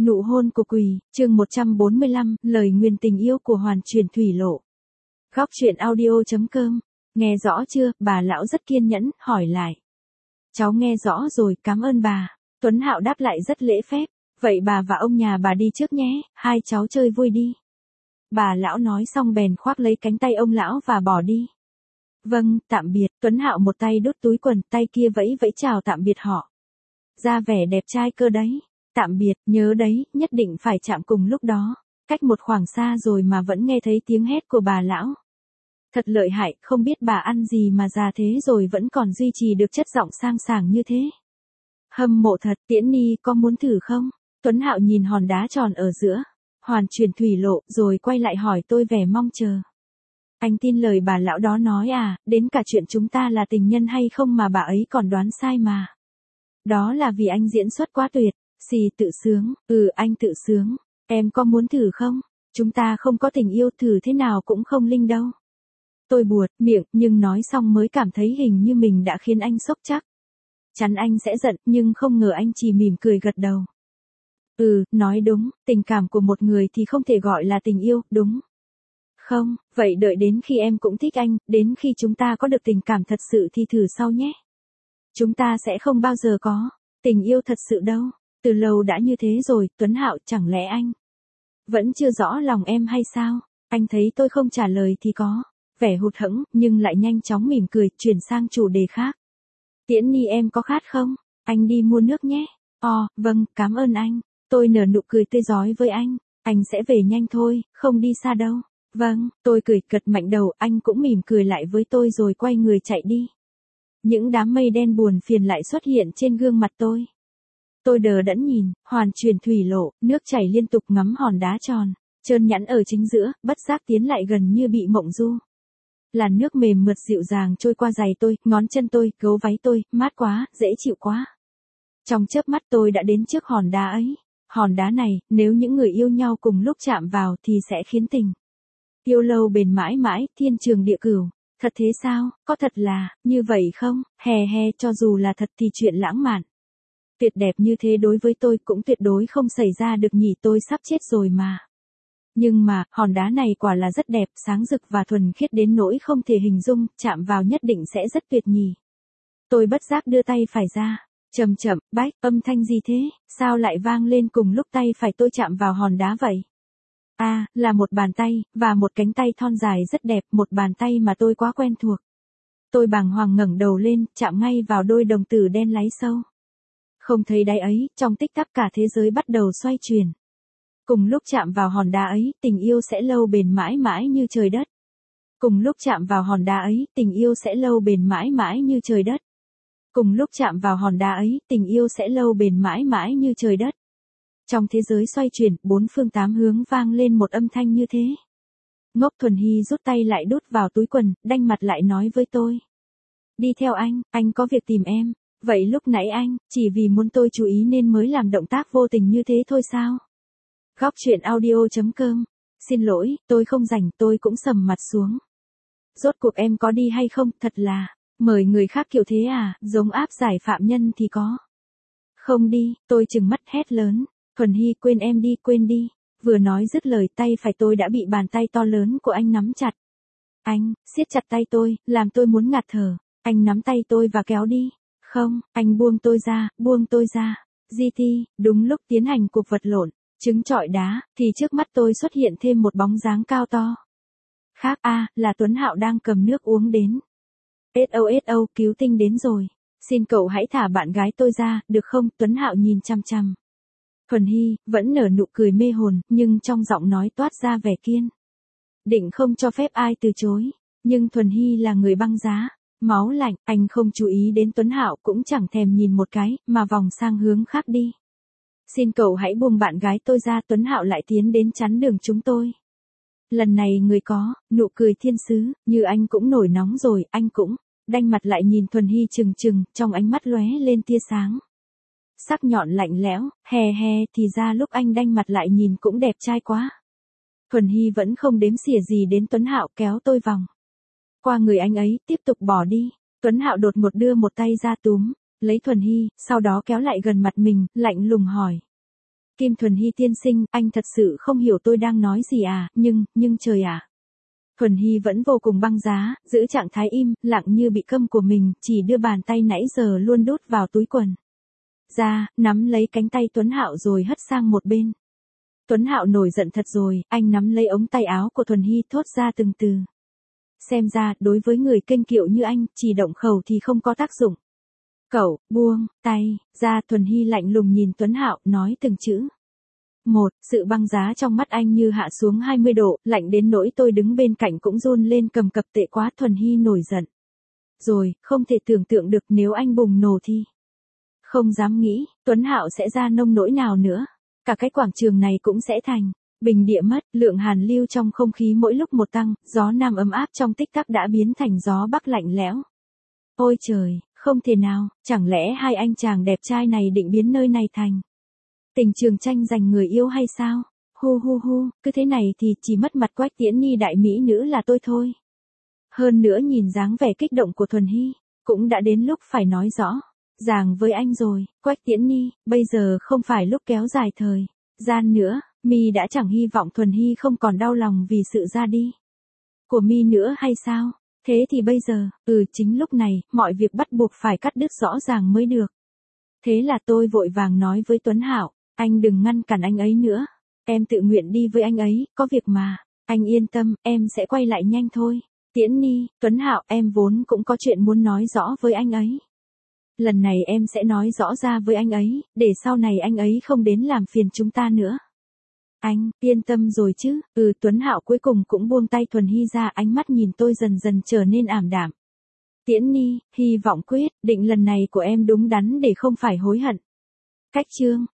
Nụ hôn của quỷ, chương 145, lời nguyền tình yêu của Hoàn Truyền Thủy Lộ. Góc truyện audio.com, nghe rõ chưa, bà lão rất kiên nhẫn, hỏi lại. Cháu nghe rõ rồi, cảm ơn bà. Tuấn Hạo đáp lại rất lễ phép, vậy bà và ông nhà bà đi trước nhé, hai cháu chơi vui đi. Bà lão nói xong bèn khoác lấy cánh tay ông lão và bỏ đi. Vâng, tạm biệt, Tuấn Hạo một tay đút túi quần, tay kia vẫy vẫy chào tạm biệt họ. Ra vẻ đẹp trai cơ đấy. Tạm biệt, nhớ đấy, nhất định phải chạm cùng lúc đó. Cách một khoảng xa rồi mà vẫn nghe thấy tiếng hét của bà lão. Thật lợi hại, không biết bà ăn gì mà già thế rồi vẫn còn duy trì được chất giọng sang sảng như thế. Hâm mộ thật, Tiễn Ni có muốn thử không? Tuấn Hạo nhìn hòn đá tròn ở giữa, Hoàn Truyền Thủy Lộ, rồi quay lại hỏi tôi vẻ mong chờ. Anh tin lời bà lão đó nói à, đến cả chuyện chúng ta là tình nhân hay không mà bà ấy còn đoán sai mà. Đó là vì anh diễn xuất quá tuyệt. Xì tự sướng, anh tự sướng, em có muốn thử không? Chúng ta không có tình yêu, thử thế nào cũng không linh đâu. Tôi buột miệng, nhưng nói xong mới cảm thấy hình như mình đã khiến anh sốc chắc. Chắn anh sẽ giận, nhưng không ngờ anh chỉ mỉm cười gật đầu. Nói đúng, tình cảm của một người thì không thể gọi là tình yêu, đúng. Không, vậy đợi đến khi em cũng thích anh, đến khi chúng ta có được tình cảm thật sự thì thử sau nhé. Chúng ta sẽ không bao giờ có tình yêu thật sự đâu. Từ lâu đã như thế rồi, Tuấn Hạo, chẳng lẽ anh vẫn chưa rõ lòng em hay sao? Anh thấy tôi không trả lời thì có vẻ hụt hẫng, nhưng lại nhanh chóng mỉm cười, chuyển sang chủ đề khác. Tiễn Ni em có khát không? Anh đi mua nước nhé. Vâng, cảm ơn anh. Tôi nở nụ cười tươi rói với anh sẽ về nhanh thôi, không đi xa đâu. Vâng, tôi cười gật mạnh đầu, anh cũng mỉm cười lại với tôi rồi quay người chạy đi. Những đám mây đen buồn phiền lại xuất hiện trên gương mặt tôi. Tôi đờ đẫn nhìn, Hoàn Truyền Thủy Lộ, nước chảy liên tục ngắm hòn đá tròn, trơn nhẵn ở chính giữa, bất giác tiến lại gần như bị mộng du. Làn nước mềm mượt dịu dàng trôi qua giày tôi, ngón chân tôi, gấu váy tôi, mát quá, dễ chịu quá. Trong chớp mắt tôi đã đến trước hòn đá ấy. Hòn đá này, nếu những người yêu nhau cùng lúc chạm vào thì sẽ khiến tình yêu lâu bền mãi mãi, thiên trường địa cửu. Thật thế sao, có thật là như vậy không? Cho dù là thật thì chuyện lãng mạn tuyệt đẹp như thế đối với tôi cũng tuyệt đối không xảy ra được nhỉ, tôi sắp chết rồi mà. Nhưng mà, hòn đá này quả là rất đẹp, sáng rực và thuần khiết đến nỗi không thể hình dung, chạm vào nhất định sẽ rất tuyệt nhỉ. Tôi bất giác đưa tay phải ra. Chậm chậm, bách, âm thanh gì thế, sao lại vang lên cùng lúc tay phải tôi chạm vào hòn đá vậy? Là một bàn tay, và một cánh tay thon dài rất đẹp, một bàn tay mà tôi quá quen thuộc. Tôi bàng hoàng ngẩng đầu lên, chạm ngay vào đôi đồng tử đen láy sâu. Không thấy đáy ấy, trong tích tắc cả thế giới bắt đầu xoay chuyển. Cùng lúc chạm vào hòn đá ấy, tình yêu sẽ lâu bền mãi mãi như trời đất. Cùng lúc chạm vào hòn đá ấy, tình yêu sẽ lâu bền mãi mãi như trời đất. Cùng lúc chạm vào hòn đá ấy, tình yêu sẽ lâu bền mãi mãi như trời đất. Trong thế giới xoay chuyển, bốn phương tám hướng vang lên một âm thanh như thế. Ngốc Thuần Hy rút tay lại đút vào túi quần, đanh mặt lại nói với tôi. Đi theo anh có việc tìm em. Vậy lúc nãy anh, chỉ vì muốn tôi chú ý nên mới làm động tác vô tình như thế thôi sao? Góc truyện audio.com. Xin lỗi, tôi không rảnh, tôi cũng sầm mặt xuống. Rốt cuộc em có đi hay không, thật là, mời người khác kiểu thế à, giống áp giải phạm nhân thì có. Không đi, tôi trừng mắt hét lớn. Thuần Hy, quên em đi, quên đi. Vừa nói dứt lời, tay phải tôi đã bị bàn tay to lớn của anh nắm chặt. Anh siết chặt tay tôi, làm tôi muốn ngạt thở. Anh nắm tay tôi và kéo đi. Không, anh buông tôi ra, buông tôi ra. GT, đúng lúc tiến hành cuộc vật lộn, trứng trọi đá, thì trước mắt tôi xuất hiện thêm một bóng dáng cao to. Khác, là Tuấn Hạo đang cầm nước uống đến. SOSO, cứu tinh đến rồi. Xin cậu hãy thả bạn gái tôi ra, được không? Tuấn Hạo nhìn chăm chăm. Thuần Hy, vẫn nở nụ cười mê hồn, nhưng trong giọng nói toát ra vẻ kiên định không cho phép ai từ chối. Nhưng Thuần Hy là người băng giá. Máu lạnh, anh không chú ý đến Tuấn Hạo cũng chẳng thèm nhìn một cái, mà vòng sang hướng khác đi. Xin cậu hãy buông bạn gái tôi ra, Tuấn Hạo lại tiến đến chắn đường chúng tôi. Lần này người có, nụ cười thiên sứ, như anh cũng nổi nóng rồi, anh cũng, đanh mặt lại nhìn Thuần Hy trừng trừng, trong ánh mắt lóe lên tia sáng. Sắc nhọn lạnh lẽo, thì ra lúc anh đanh mặt lại nhìn cũng đẹp trai quá. Thuần Hy vẫn không đếm xỉa gì đến Tuấn Hạo, kéo tôi vòng qua người anh ấy, tiếp tục bỏ đi. Tuấn Hạo đột ngột đưa một tay ra túm lấy Thuần Hy, sau đó kéo lại gần mặt mình, lạnh lùng hỏi. Kim Thuần Hy tiên sinh, anh thật sự không hiểu tôi đang nói gì à, nhưng trời ạ. Thuần Hy vẫn vô cùng băng giá, giữ trạng thái im, lặng như bị câm của mình, chỉ đưa bàn tay nãy giờ luôn đút vào túi quần ra, nắm lấy cánh tay Tuấn Hạo rồi hất sang một bên. Tuấn Hạo nổi giận thật rồi, anh nắm lấy ống tay áo của Thuần Hy thốt ra từng từ. Xem ra, đối với người kênh kiệu như anh, chỉ động khẩu thì không có tác dụng. Cậu, buông, tay, ra. Thuần Hy lạnh lùng nhìn Tuấn Hạo, nói từng chữ. Một, sự băng giá trong mắt anh như hạ xuống 20 độ, lạnh đến nỗi tôi đứng bên cạnh cũng run lên cầm cập tệ quá. Thuần Hy nổi giận. Rồi, không thể tưởng tượng được nếu anh bùng nổ thì. Không dám nghĩ, Tuấn Hạo sẽ ra nông nỗi nào nữa. Cả cái quảng trường này cũng sẽ thành bình địa mất, lượng hàn lưu trong không khí mỗi lúc một tăng, gió nam ấm áp trong tích tắc đã biến thành gió bắc lạnh lẽo. Ôi trời, không thể nào, chẳng lẽ hai anh chàng đẹp trai này định biến nơi này thành tình trường tranh giành người yêu hay sao? Hu hu hu, cứ thế này thì chỉ mất mặt Quách Tiễn Nhi đại mỹ nữ là tôi thôi. Hơn nữa nhìn dáng vẻ kích động của Thuần Hy, cũng đã đến lúc phải nói rõ ràng với anh rồi. Quách Tiễn Nhi, bây giờ không phải lúc kéo dài thời gian nữa, mi đã chẳng hy vọng Thuần Hy không còn đau lòng vì sự ra đi của mi nữa hay sao? Thế thì bây giờ, chính lúc này, mọi việc bắt buộc phải cắt đứt rõ ràng mới được. Thế là tôi vội vàng nói với Tuấn Hạo, anh đừng ngăn cản anh ấy nữa. Em tự nguyện đi với anh ấy, có việc mà. Anh yên tâm, em sẽ quay lại nhanh thôi. Tiễn Nhi, Tuấn Hạo, em vốn cũng có chuyện muốn nói rõ với anh ấy. Lần này em sẽ nói rõ ra với anh ấy, để sau này anh ấy không đến làm phiền chúng ta nữa. Anh, yên tâm rồi chứ. Tuấn Hạo cuối cùng cũng buông tay Thuần Hy ra, ánh mắt nhìn tôi dần dần trở nên ảm đạm. Tiễn Nhi, hy vọng quyết định lần này của em đúng đắn để không phải hối hận. Cách chương